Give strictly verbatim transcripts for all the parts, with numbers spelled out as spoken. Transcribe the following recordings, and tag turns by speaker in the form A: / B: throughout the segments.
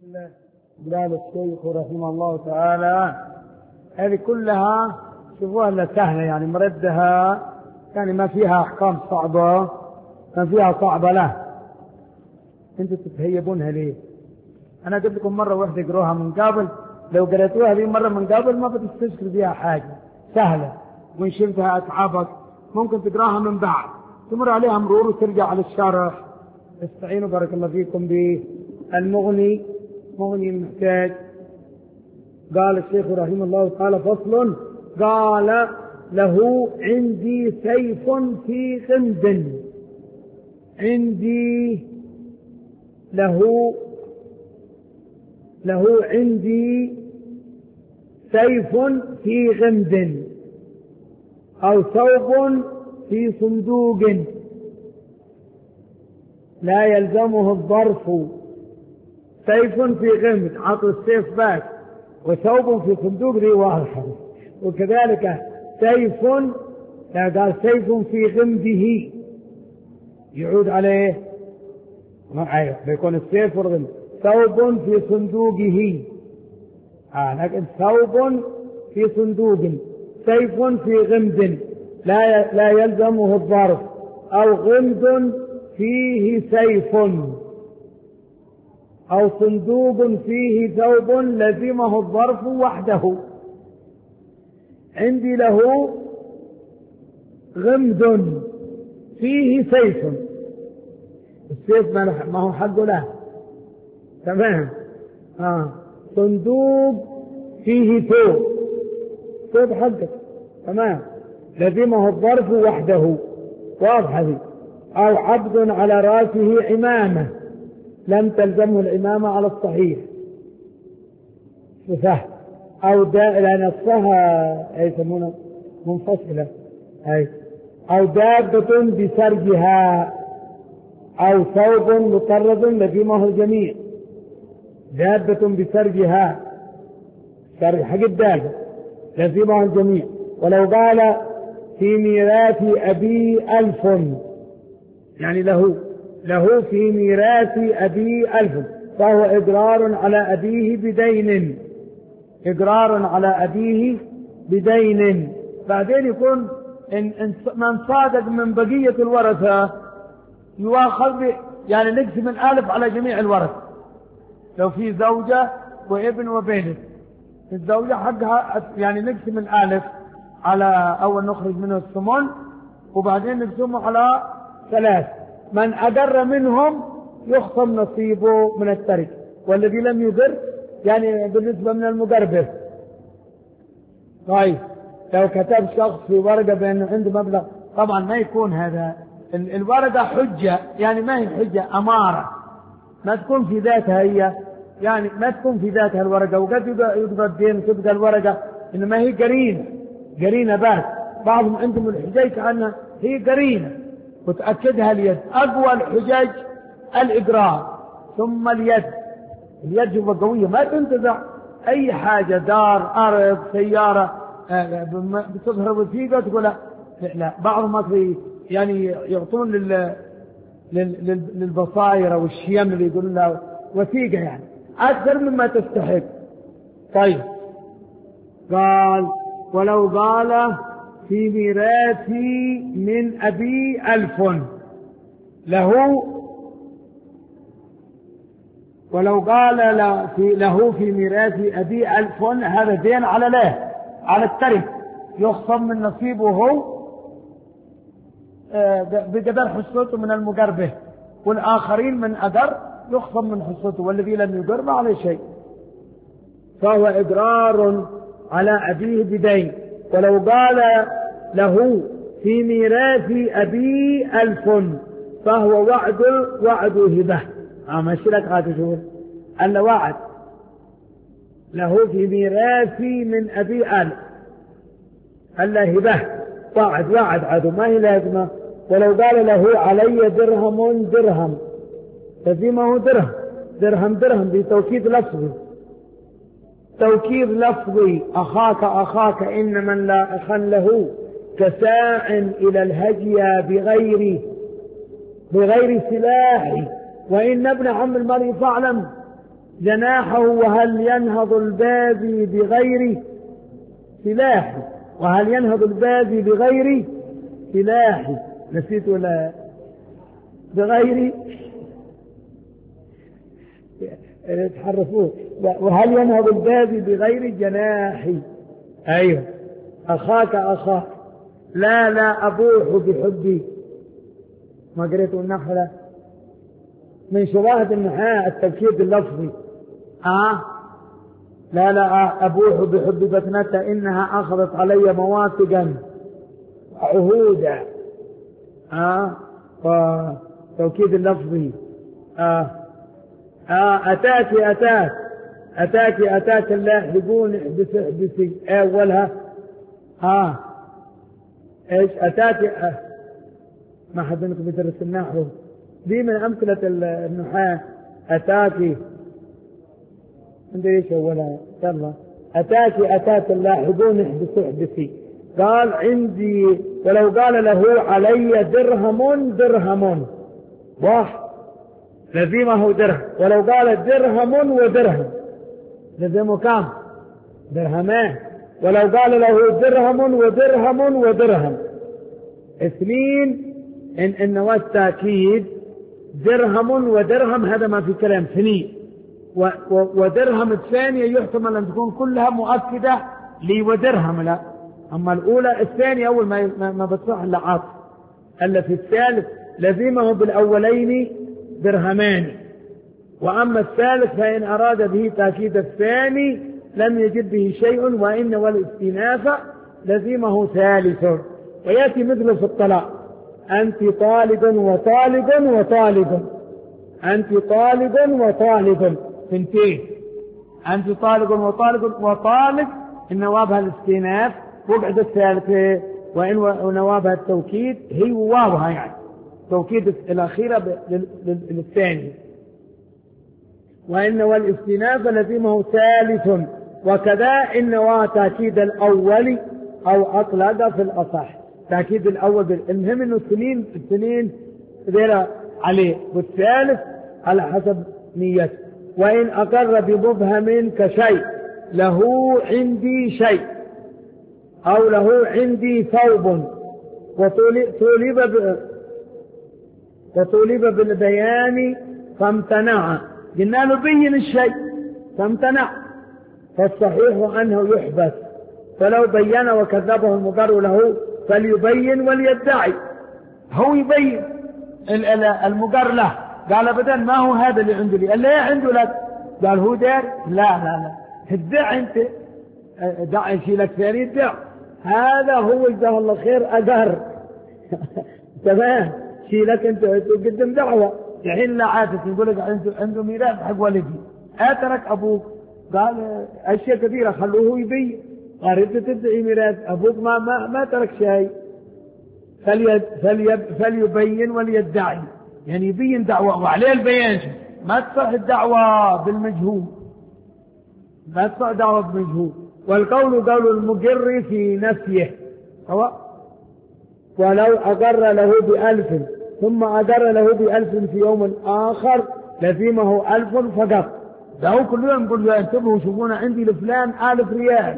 A: قال الشيخ رحمه الله تعالى هذه كلها شوفوها إلا سهلة، يعني مردها يعني ما فيها أحكام صعبة، ما فيها صعبة له. أنتوا تتهيبونها ليه؟ أنا قلت لكم مرة واحدة اقروها من قبل، لو قرأتوها هذه مرة من قبل ما بتستشكل فيها حاجة، سهلة، وإن شلتها أتعبك ممكن تقراها من بعد، تمر عليها مرور وترجع على الشرح. استعينوا بارك الله فيكم بالمغني، مغني المحتاج. قال الشيخ رحمه الله تعالى فصل، قال له عندي سيف في غمد، عندي له له عندي سيف في غمد أو ثوب في صندوق لا يلزمه الظرف. سيف في غمد عطوا السيف بس، وثوب في صندوق ذي واضحة. وكذلك سيف، لا قال سيف في غمده يعود عليه معايا بيكون السيف والغمد. ثوب في صندوقه، آه لكن ثوب في صندوق، سيف في غمد لا لا يلزمه الظرف، أو غمد فيه سيف، أو صندوق فيه ثوب لزمه الظرف وحده. عندي له غمد فيه سيف، السيف ما هو حقه له، تمام. آه. صندوق فيه ثوب، ثوب حقه، تمام، لزمه الظرف وحده، واضحة دي. أو عبد على رأسه عمامة لم تلزمه العمامة على الصحيح، فهم. أو دائرة نصها أي يسمونها منفصلة، أي أو دابة بسرجها، أو ثوب مطرز لزمه الجميع. دابة بسرجها، سرج حق الدابة لزمه الجميع. ولو قال في ميراث أبي ألف، يعني له له في ميراث أبي ألف، فهو إقرار على أبيه بدين، إقرار على أبيه بدين. بعدين يكون إن من صادق من بقية الورثة يواخذ، يعني نقسم الألف على جميع الورثة. لو في زوجة وابن وبنت، الزوجة حقها يعني نقسم الألف على أول نخرج منه الثمن، وبعدين نقسمه على ثلاث، من أدر منهم يخصم نصيبه من الترك، والذي لم يدر يعني بالنسبة من المقربة. طيب لو كتب شخص في ورقة بأنه عنده مبلغ، طبعا ما يكون هذا الورقة حجة، يعني ما هي حجة، أمارة، ما تكون في ذاتها هي، يعني ما تكون في ذاتها الورقة. وقد يقضى الدين تبقى الورقة إنما هي قرينة، قرينة بس. بعضهم عندهم الحجاج كأنها هي قرينة، وتأكدها اليد. أقوى الحجاج الإقرار ثم اليد. اليد جوا قوية ما تنتزع أي حاجة، دار، أرض، سيارة بتظهر وثيقة تقول لا, لا. بعضهم يعني يعطون لل للبصائر والشيم اللي يقولون لها وثيقة، يعني أكثر مما تستحق. طيب قال ولو قال في ميراثي من أبي ألف له، ولو قال له في ميراث أبي ألف، هذا دين على له، على الترك، يخصم من نصيبه هو بقدر حصته من المقربة، والآخرين من أدر يخصم من حصته، والذي لم يقر ما عليه شيء. فهو إقرار على أبيه بدين. ولو قال له في ميراث أبي ألف فهو وعد وعد هبة. ما شلك هذا شو أن وعد له في ميراثي من أبي ألف، ألا هبة، وعد وعد عدو ما هي لازمة. ولو قال له علي درهم درهم لزمه درهم درهم درهم بتوكيد لفظي، توكيد لفظي. أخاك أخاك إن من لا أخا له كساع إلى الهجيا بغير بغير سلاح، وإن ابن عم المرء فاعلم جناحه وهل ينهض الباذي بغير سلاح، وهل ينهض الباذي بغير سلاح، نسيت ولا بغير تحرفوه، وهل ينهض الباذي بغير جناح. أيوه أخاك أخاك لا لا أبوح بحبي، ما قريتوا النحلة من شواهد النحاة التوكيد اللفظي. آه لا لا أبوح بحب بتنة إنها أخذت علي مواثقا وعهودا. آه وتوكيد اللفظي. آه آه أتاك أتاك أتاك أتاك اللاحقون احبس احبسي أولها. آه إيش أتاك آه. ما حد منكم يدرس النحو، دي من أمثلة النحاة. أتاك عندي ايش أولها يلا أتاك أتاك اللاحقون احبس احبسي. قال عندي ولو قال له علي درهم درهم واحد لزمه درهم، ولو قال درهم ودرهم لزمه كم؟ درهمان. ولو قال له درهم ودرهم ودرهم اثنين إن النواة التأكيد درهم ودرهم هذا ما في كلام اثنين، ودرهم الثانية يحتمل أن تكون كلها مؤكدة لي ودرهم لا، أما الأولى الثانية أول ما ما بتصح إلا عاطف. ألا في الثالث لزمه بالأولين درهمان، وأما الثالث فإن أراد به تأكيد الثاني لم يجد به شيء، وإن والاستئناف لزمه ثالث. ويأتي مثل في الطلاق أنت طالب وطالب وطالب، أنت طالب وطالب ثنتين، أنت طالب وطالب وطالب إن نوابها الاستئناف وبعد الثالثة، وإن نوابها التوكيد هي واوها يعني توكيد الأخيرة للثاني. وإن والاستئناف لزمه ثالث، وكذا إن وتأكيد الأول أو أطلق في الأصح. تأكيد الأول المهم إنه السنين السنين غير عليه، والثالث على حسب نيته. وإن أقر بمبهم كشيء له عندي شيء أو له عندي ثوب وطولب وطولب بالبيان فامتنع، قلنا له بين الشيء فامتنع، فالصحيح أنه يحبس، فلو بين وكذبه المقر له فليبين وليدعي. هو يبين المقر له، قال أبدا ما هو هذا اللي عنده لي، اللي عنده لك، قال هو دار لا لا لا ادع انت، دع يشيلك ثاني ادع، هذا هو جزاه الله خير أقر تمام شيلك انت قدم دعوة الحين لا عادة يقول لك عنده عنده ميراث حق ولدي اترك ابوك، قال اشياء كثيرة خلوه يبين، قال انت تدعي ميراث ابوك ما ما ما ترك شيء، فليد فليب فليبين وليدعي، يعني يبين دعوة وعليه البيان، ما تصح الدعوة بالمجهول، ما تصح دعوة بالمجهول. والقول قول المقر في نفيه، هو ولو أقر له بألف ثم أقر له بألف في يوم آخر لزمه ألف فقط. ده هو كل يوم يقول له انتبهوا شوفونا عندي لفلان ألف ريال،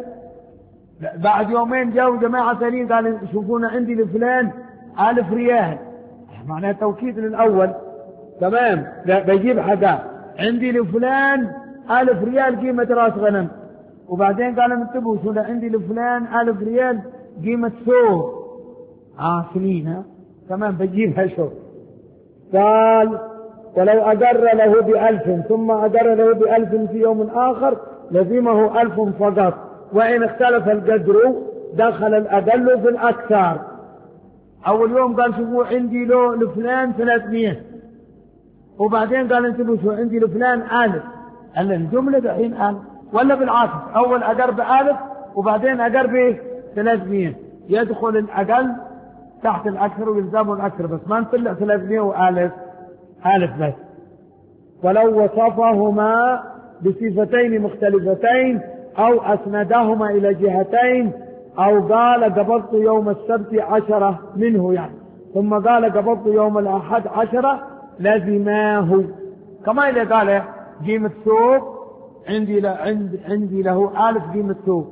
A: بعد يومين جاءوا جماعة ثانيين قال شوفونا عندي لفلان ألف ريال، معناه توكيد للأول تمام. لا بيجيب حدا عندي لفلان ألف ريال قيمة راس غنم، وبعدين قال انتبهوا شو عندي لفلان ألف ريال قيمة ثوب آه سنين ها تمام بجيبها شو. قال ولو أقر له بألف ثم أقر له بألف في يوم آخر لزمه ألف فقط، وإن اختلف القدر دخل الأقل في الأكثر. أول يوم قال شوفوا عندي له لفلان ثلاثمية، وبعدين قال انتبهوا شو عندي لفلان ألف، قال الجملة دحين ألف ولا بالعكس، أول أقر بألف وبعدين أقر بثلاثمية، يدخل الأقل تحت الأكثر ويلزمه الأكثر، بس ما نطلع ثلاثمية وألف ألف بس. ولو وصفهما بصفتين مختلفتين أو أسندهما إلى جهتين أو قال قبضت يوم السبت عشرة منه يعني ثم قال قبضت يوم الأحد عشرة لزماه، كما إذا قال قيمة ثوب عندي له عند عندي له ألف قيمة ثوب،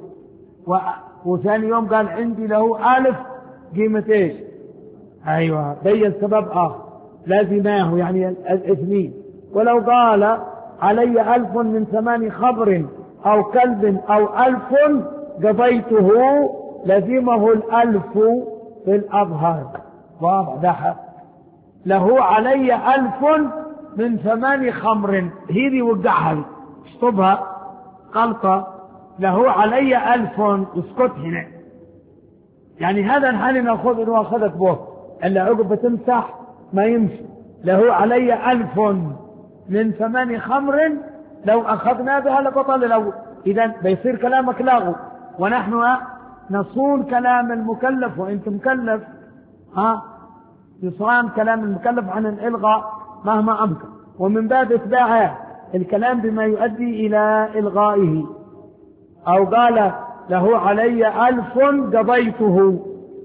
A: وثاني يوم قال عندي له ألف قيمة إيش؟ أيوة، بين سبب آخر لازماه يعني الاثنين. ولو قال علي ألف من ثمان خبر أو كلب أو ألف قضيته لزمه الألف في الأظهر. واضح ده حق. له علي ألف من ثمان خمر، هذه وقعها اشطبها غلطة. له علي ألف، اسكت هنا، يعني هذا الحال ناخذ إنه أخذت به إلا عقب تمسح ما يمشي. له علي ألف من ثمان خمر، لو أخذنا بها لبطل. لو إذا بيصير كلامك لاغو، ونحن نصون كلام المكلف، وأنت مكلف ها يصان كلام المكلف عن الإلغاء مهما أمكن. ومن باب إتباع الكلام بما يؤدي إلى إلغائه. أو قال له علي ألف قضيته،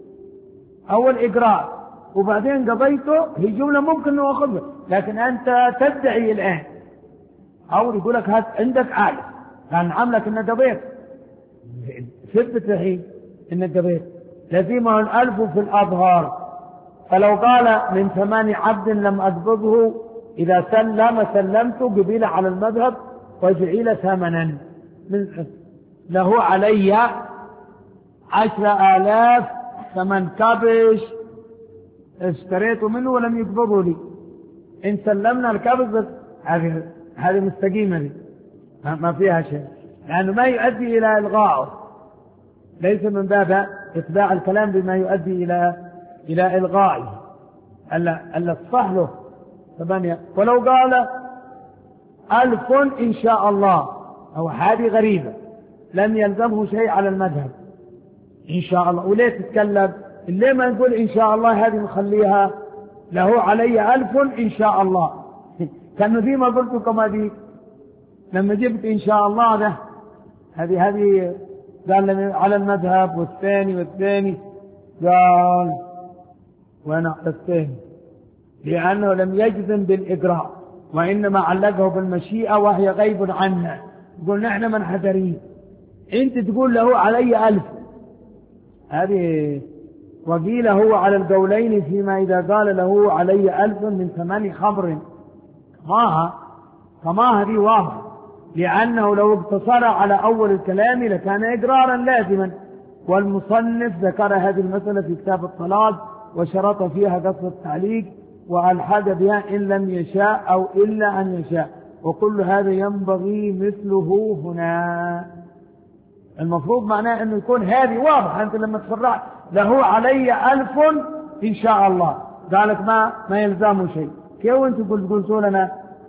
A: أول إقرار وبعدين قضيته، هي جملة ممكن نأخذها، لكن أنت تدعي الآن أو يقول لك هات عندك ألف كان عملك إنك قضيت، ثبت الحين إنك قضيت، لزمه الألف في الأظهار. فلو قال من ثمان عبد لم أقبضه، إذا سلم سلمت قبيل على المذهب وجعل ثمنا. من له علي عشر آلاف ثمن كبش اشتريته منه ولم يقبضه لي، إن سلمنا الكبش هذه هذه مستقيمة لي ما فيها شيء، لأنه ما يؤدي إلى إلغائه، ليس من باب إتباع الكلام بما يؤدي إلى إلى إلغائه. ألا ألا تصح له ثمانية. ولو قال ألف إن شاء الله، أو هذه غريبة، لم يلزمه شيء على المذهب إن شاء الله. وليه تتكلم؟ اللي ما نقول إن شاء الله هذه نخليها له علي ألف إن شاء الله. كان في ما قلت كما دي لما جبت إن شاء الله ده هذه هذه قال على المذهب، والثاني والثاني قال وأنا على الثاني، لأنه لم يجزم بالإجراء وإنما علقه بالمشيئة وهي غيب عنا. يقول نحن منحدرين، أنت تقول له علي ألف، هذه وقيل هو على القولين فيما إذا قال له علي ألف من ثمان خمر. كماها كما هذه واضح، لأنه لو اقتصر على أول الكلام لكان إقرارا لازما. والمصنف ذكر هذه المسألة في كتاب الطلاق وشرط فيها قصر التعليق وألحد بها إن لم يشاء أو إلا أن يشاء، وكل هذا ينبغي مثله هنا. المفروض معناه أنه يكون هذه واضحة. أنت لما تفرع له علي ألف إن شاء الله قالك ما ما يلزمه شيء، كيف أنت قلت قلتوا لنا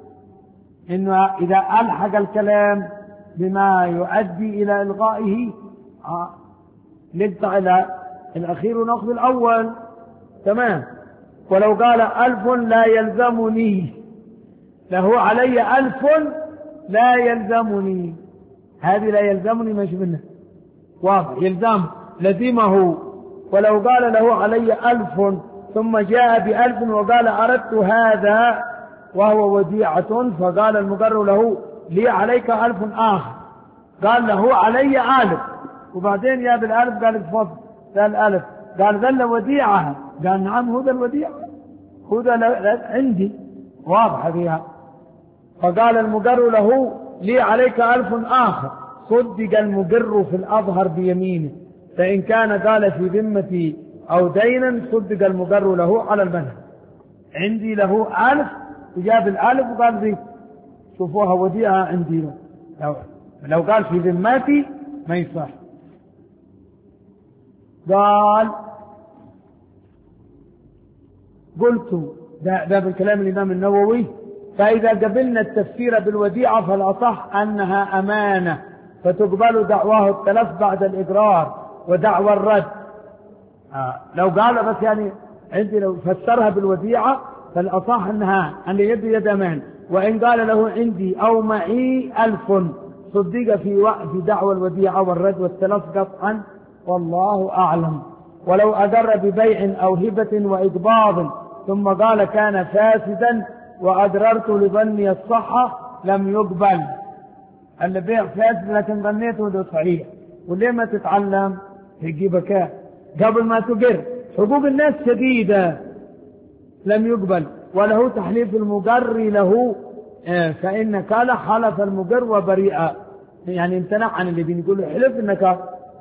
A: إنه إذا ألحق الكلام بما يؤدي إلى إلغائه آه نقطع إلى الأخير ونأخذ الأول تمام. ولو قال ألف لا يلزمني، له علي ألف لا يلزمني، هذه لا يلزمني مش منه واضح، يلزم لزمه. ولو قال له علي ألف ثم جاء بألف وقال أردت هذا وهو وديعة، فقال المقر له لي عليك ألف آخر، قال له علي ألف وبعدين جاء بالألف قال اتفضل ذا الألف، قال ذا وديعة، قال نعم هو ذا الوديعة هو ذا عندي واضح فيها. فقال المقر له لي عليك ألف آخر، صدق المقر في الأظهر بيمينه، فإن كان قال في ذمتي أو دينا صدق المقر له على المذهب. عندي له ألف وجاب الألف وقال ذي شوفوها وديعة عندي، لو, لو قال في ذمتي ما يصح. قال قلت ده, ده بالكلام الإمام النووي، فإذا قبلنا التفسير بالوديعة فالأصح أنها أمانة فتقبل دعواه التلف بعد الإقرار ودعوى الرد. آه لو قال بس يعني عندي لو فسرها بالوديعة فالأصح أنها أن يد يد أمان. وإن قال له عندي أو معي ألف صدق في في دعوى الوديعة والرد والتلف قطعا، والله أعلم. ولو أدر ببيع أو هبة وإقباض ثم قال كان فاسدا وأدررت لظني الصحة لم يقبل. البيع فاسد لكن ظنيته ده صحيح. وليه ما تتعلم تجيبك قبل ما تقر؟ حقوق الناس شديدة. لم يقبل. وله تحليف المقر له، فإن قال حلف المقر وبريئة، يعني امتنع عن اللي بنقول حلف انك.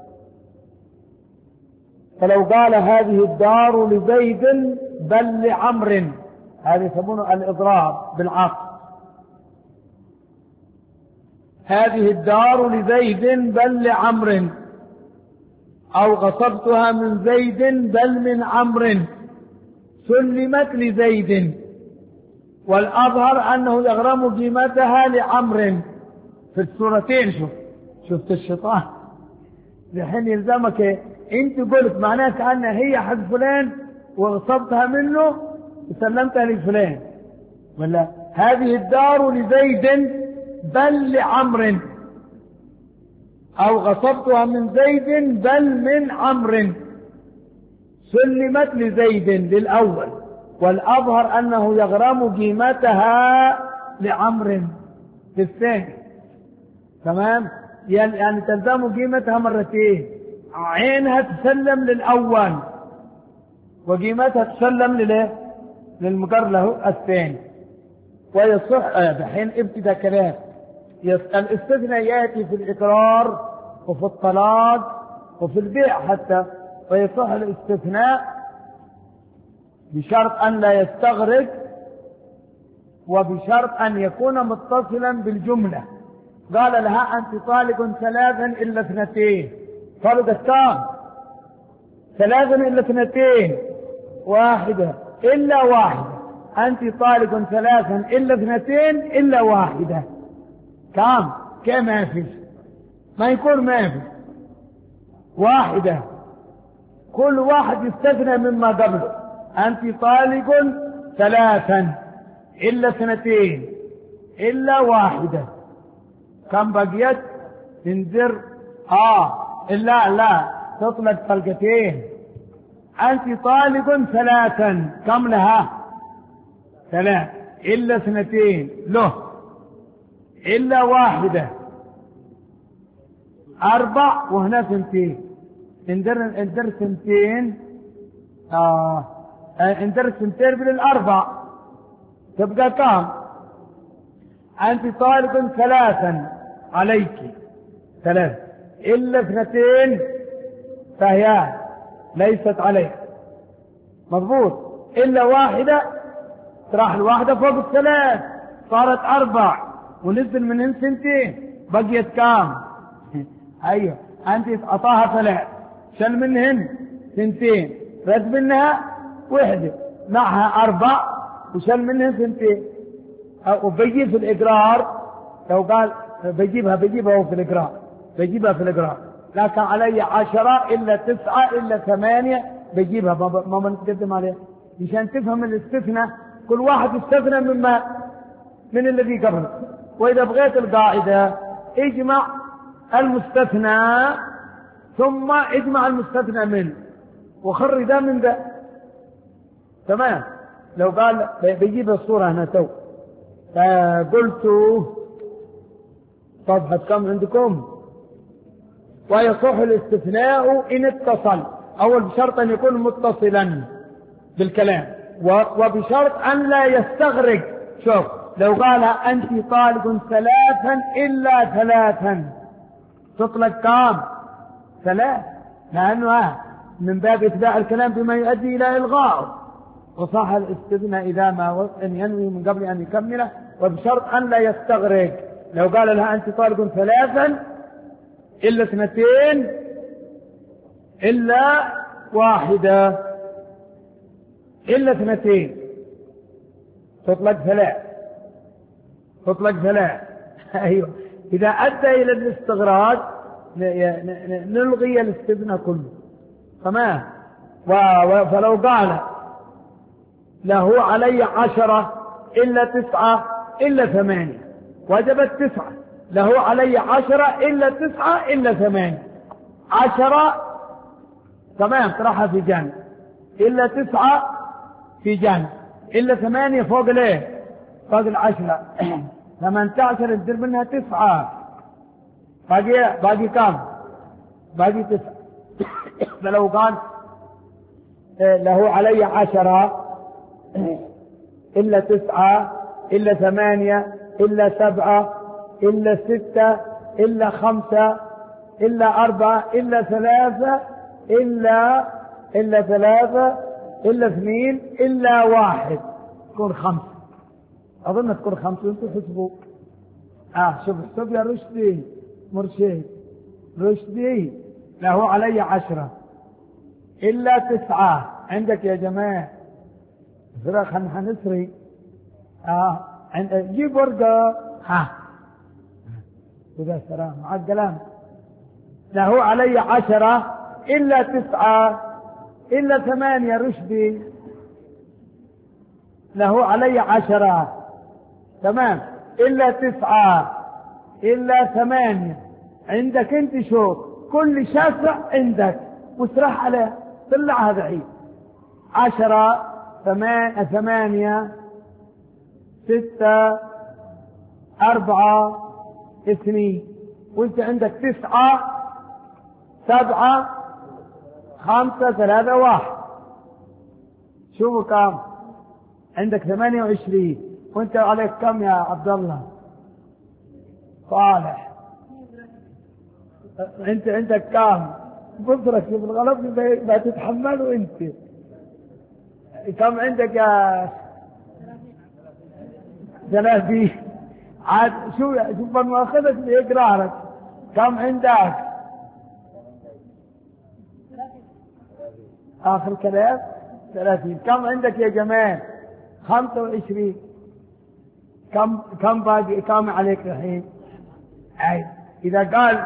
A: فلو قال هذه الدار لزيد بل لعمر، هذا يسمونه الإضرار بالعقد. هذه الدار لزيد بل لعمر، أو غصبتها من زيد بل من عمرو، سلمت لزيد، والأظهر أنه يغرم قيمتها لعمر. في السورتين شوف شفت الشيطان الحين يلزمك انت قلت معناه كأنها هي حق فلان وغصبتها منه وسلمتها لفلان، ولا هذه الدار لزيد بل لعمر، أو غصبتها من زيد بل من عمرو، سلمت لزيد للأول، والأظهر أنه يغرم قيمتها لعمر للثاني. تمام؟ يعني تلزم قيمتها مرتين، عينها تسلم للأول وقيمتها تسلم لله للمقر له الثاني. ويصح دحين ابتدى كلام الاستثناء يأتي في الإقرار وفي الطلاق وفي البيع حتى. ويصح الاستثناء بشرط أن لا يستغرق، وبشرط أن يكون متصلا بالجملة. قال لها أنت طالق ثلاثا إلا اثنتين، طلقت كام؟ ثلاثا إلا اثنتين، واحدة إلا واحدة. أنت طالق ثلاثا إلا اثنتين إلا واحدة، كام؟ كم؟ ما فيش، ما يكون ما فيش واحدة، كل واحد يستثنى مما قبله. أنت طالق ثلاثا إلا اثنتين إلا واحدة، كم بقيت؟ تنذر آه إلا لا تطلق طلقتين. أنت طالق ثلاثا، كم لها؟ ثلاث إلا اثنتين له إلا واحدة، أربع وهنا ثنتين. اندر اندر ثنتين آه اندر ثنتين بالأربع تبقى كم؟ أنت طالق ثلاثا عليك ثلاث إلا اثنتين فهي ليست عليك، مضبوط. إلا واحدة تراح الواحدة فوق الثلاث صارت أربع، ونزل منهن سنتين بقيت كام؟ أيوه أنت أعطاها ثلاث، شل منهن سنتين، رد منها وحدة، معها أربع وشل منهن سنتين. وبيجي في الإقرار لو قال بيجيبها بيجيبها في الإقرار بيجيبها في الإقرار لكن علي عشرة إلا تسعة إلا ثمانية بيجيبها، ما ما نتقدم عليها مشان تفهم الاستثناء. كل واحد استثنى مما من الذي قبله. وإذا بغيت القاعدة اجمع المستثنى ثم اجمع المستثنى منه وخرج ده من ده. تمام؟ لو قال بيجيب الصورة هنا تو فقلت صفحة كم عندكم؟ ويصح الاستثناء إن اتصل، أول بشرط أن يكون متصلا بالكلام، وبشرط أن لا يستغرق. شوف لو قال أنت طالق ثلاثا إلا ثلاثا تطلق كام؟ ثلاث، لأنه من باب إتباع الكلام بما يؤدي إلى إلغائه. وصح الاستثناء إذا ما أن ينوي من قبل أن يكمله، وبشرط أن لا يستغرق. لو قال لها أنت طالق ثلاثا إلا اثنتين إلا واحدة إلا اثنتين تطلق ثلاث تطلق ثلاث أيوة. إذا أدى إلى الاستغراق نلغي الاستثناء كله. تمام؟ فلو قال له علي عشرة إلا تسعة إلا ثمانية وجبت تسعة، له علي عشرة إلا تسعة إلا ثمانية، عشرة تمام طرحها في جانب، إلا تسعة في جانب، إلا ثمانية فوق ليه؟ فوق العشرة ثمانية عشر ندير منها تسعة، باقي باقي كم؟ باقي تسعة. فلو قال له علي عشرة إلا تسعة إلا ثمانية إلا سبعة إلا ستة إلا خمسة إلا أربعة إلا ثلاثة إلا إلا ثلاثة إلا اثنين إلا واحد، تكون خمسة. أظن تكون خمسة وأنتم حسبوا. آه شوف احسب يا رشدي مرشد رشدي. له علي عشرة إلا تسعة عندك يا جماعة. زرا خلنا حنسري. آه عند جيب ورقة. ها وذا سلام مع الكلام. له علي عشرة إلا تسعة إلا ثمانية رشدي. له علي عشرة تمام إلا تسعة إلا ثمانية. عندك أنت شوف كل شاسع عندك واسرح عليه طلع هذا عيد. عشرة ثمان ثمانية ستة أربعة اثنين، وانت عندك تسعة سبعة خمسة ثلاثة واحد. شوفوا كم عندك؟ ثمانية وعشرين. وانت عليك كم يا عبد الله صالح؟ انت عندك كم؟ بصرك في الغلط ما تتحمله انت. كم عندك يا ثلاثين؟ عاد شو شوف من ماخذك باقرارك. كم عندك؟ اخر كلام ثلاثين. كم عندك يا جماعه؟ خمسة وعشرين. كم كم باقي؟ كم عليك الحين؟ اي اذا قال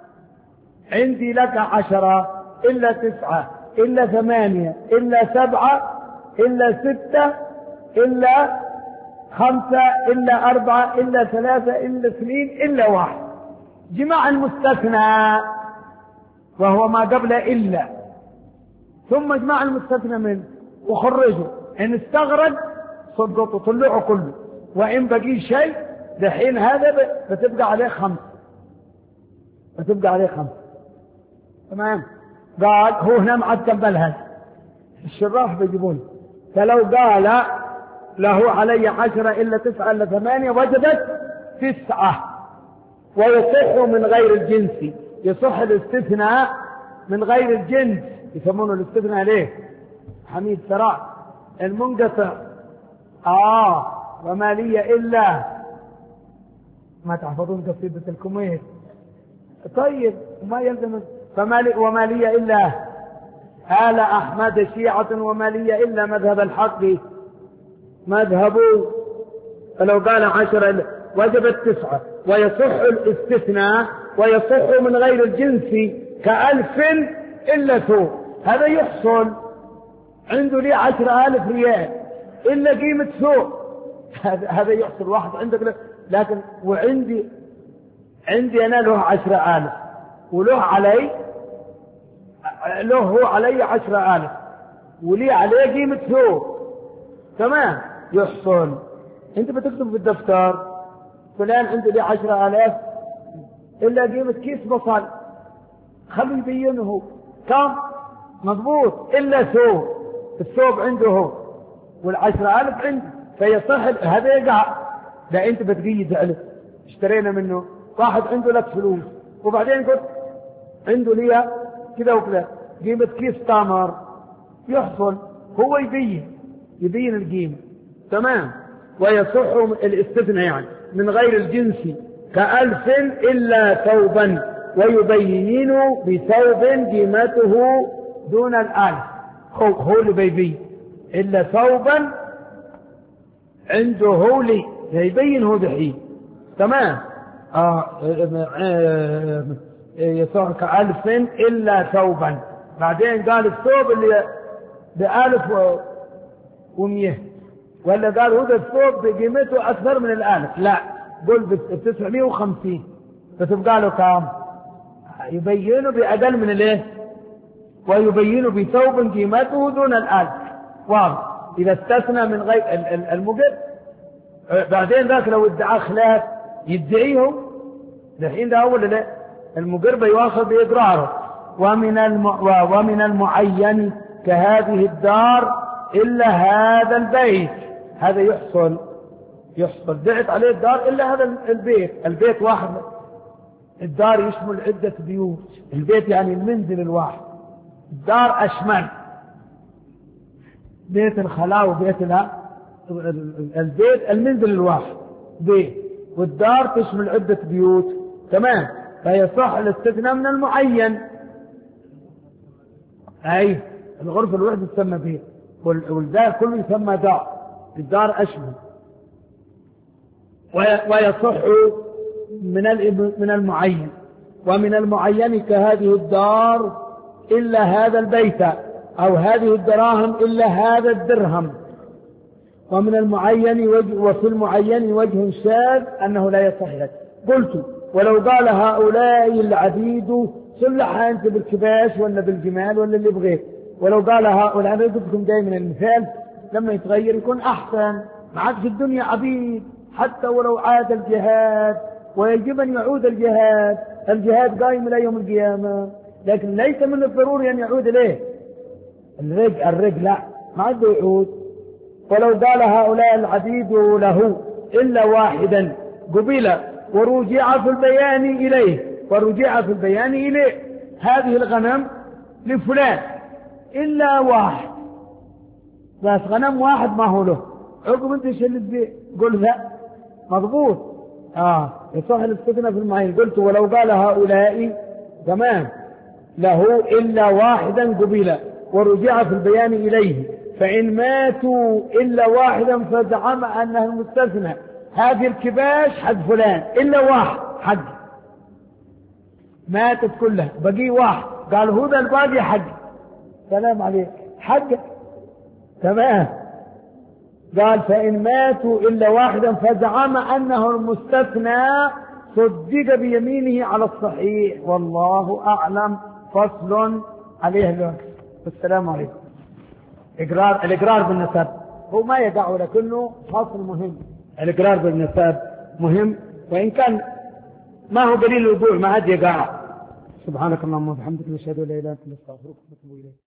A: عندي لك عشرة إلا تسعة إلا ثمانية إلا سبعة إلا ستة إلا خمسة إلا أربعة إلا ثلاثة إلا اثنين إلا واحد، جماع المستثنى وهو ما قبل إلا، ثم جماع المستثنى منه وخرجه. إن استغرق صدقوا طلعوا كله، وإن بقي شيء دحين هذا بتبقى عليه خمسة، بتبقى عليه خمسة. تمام. قال هو هنا معدم بالهز الشراح بيجيبون. فلو قال له علي عشرة إلا تسعة إلا ثمانية وجدت تسعة، ويصح من غير الجنس. يصح الاستثناء من غير الجنس، يسمونه الاستثناء ليه حميد سراء المنقطع. آه وما لي إلا، ما تحفظون قصيدة الكوميت؟ طيب ما يلزم. فما لي وما لي إلا آل أحمد شيعة، وما لي إلا مذهب الحق مذهبه. فلو قال عشرة وجبت تسعة. ويصح الاستثناء ويصح من غير الجنس كألف إلا ثوب. هذا يحصل عنده لي عشرة آلف ريال إلا قيمة ثوب، هذا يحصل. واحد عندك لكن وعندي عندي أنا له عشرة آلف وله علي له هو علي عشرة آلف ولي عليه قيمة ثوب. تمام. يحصل. انت بتكتب في الدفتر فلان عنده لي عشرة آلاف إلا قيمة كيس بصل، خليه يبينه كم مضبوط إلا ثوب. الثوب عنده هو والعشرة آلاف عنده، فيصح هذا يقع. لا انت بتقيد عليه. اشترينا منه واحد عنده لك فلوس وبعدين قلت عنده ليا كذا وكذا قيمة كيس تمر، يحصل هو يبين يبين القيمة. تمام. ويصح الاستثناء يعني من غير الجنس كألف إلا ثوبا، ويبين بثوب قيمته دون الألف. هو هو اللي بيبين إلا ثوبا عنده هو اللي يبين هو دحين. تمام. آه يصح كألف إلا ثوبا. بعدين قال الثوب اللي بألف ومية، ولا قال هذا الثوب بقيمته أكثر من الألف. لا قل بتسعمائة وخمسين، فتبقى له كام؟ يبينه بأقل من الايه؟ ويبينه بثوب قيمته دون الألف. واضح. إذا استثنى من غير المجد بعدين ذاك لو ادعى خلاف يدعيهم الحين ده أول لا المقر بيواخذ بإقراره. ومن الم... ومن المعين كهذه الدار إلا هذا البيت، هذا يحصل يحصل دعت عليه الدار إلا هذا البيت. البيت واحد، الدار يشمل عدة بيوت، البيت يعني المنزل الواحد، الدار أشمل بيت الخلاء وبيت البيت المنزل الواحد بيت، والدار تشمل عدة بيوت. تمام. فيصح الاستثناء من المعين. أي الغرفة الواحدة تسمى بيت والدار كله يسمى دار، الدار أشمل. ويصح من من المعين. ومن المعين كهذه الدار إلا هذا البيت، أو هذه الدراهم إلا هذا الدرهم. ومن المعين وجه، وفي المعين وجه شاذ أنه لا يصح لك. قلت ولو قال هؤلاء العبيد صلحها أنت بالكباش ولا بالجمال ولا اللي بغيت، ولو قال هؤلاء، أنا قلتكم دائما المثال لما يتغير يكون أحسن. ما عاد في الدنيا عبيد حتى ولو عاد الجهاد، ويجب أن يعود الجهاد، الجهاد قائم إلى يوم القيامة، لكن ليس من الضروري أن يعود إليه الرق الرق لا ما عاد يعود. ولو قال هؤلاء العبيد له إلا واحدا قبل ورجع في البيان إليه، ورجع في البيان إليه هذه الغنم لفلان إلا واحد، بس غنم واحد ما هو له، عقب انت شلت بيه قل لا مضبوط. آه يصح الاستثناء في المعين. قلت ولو قال هؤلاء تمام له إلا واحدا قبل ورجع في البيان إليه، فإن ماتوا إلا واحدا فزعم أنه المستثنى هذه الكباش حق فلان إلا واحد حق ماتت كلها بقي واحد، قال هذا الباقي حق، سلام عليك حق. تمام. قال فإن ماتوا إلا واحدا فزعم أنه المستثنى صدق بيمينه على الصحيح، والله أعلم. فصل عليه الوقت. السلام عليكم. إقرار الإقرار بالنسب هو ما يدعه، لكنه فصل مهم. الإقرار بالنسب مهم، وإن كان ما هو دليل الوضوع ما عاد يقع. سبحانك اللهم وبحمدك نشهد أن لا إله إلا أنت نستغفرك ونتوب إليك.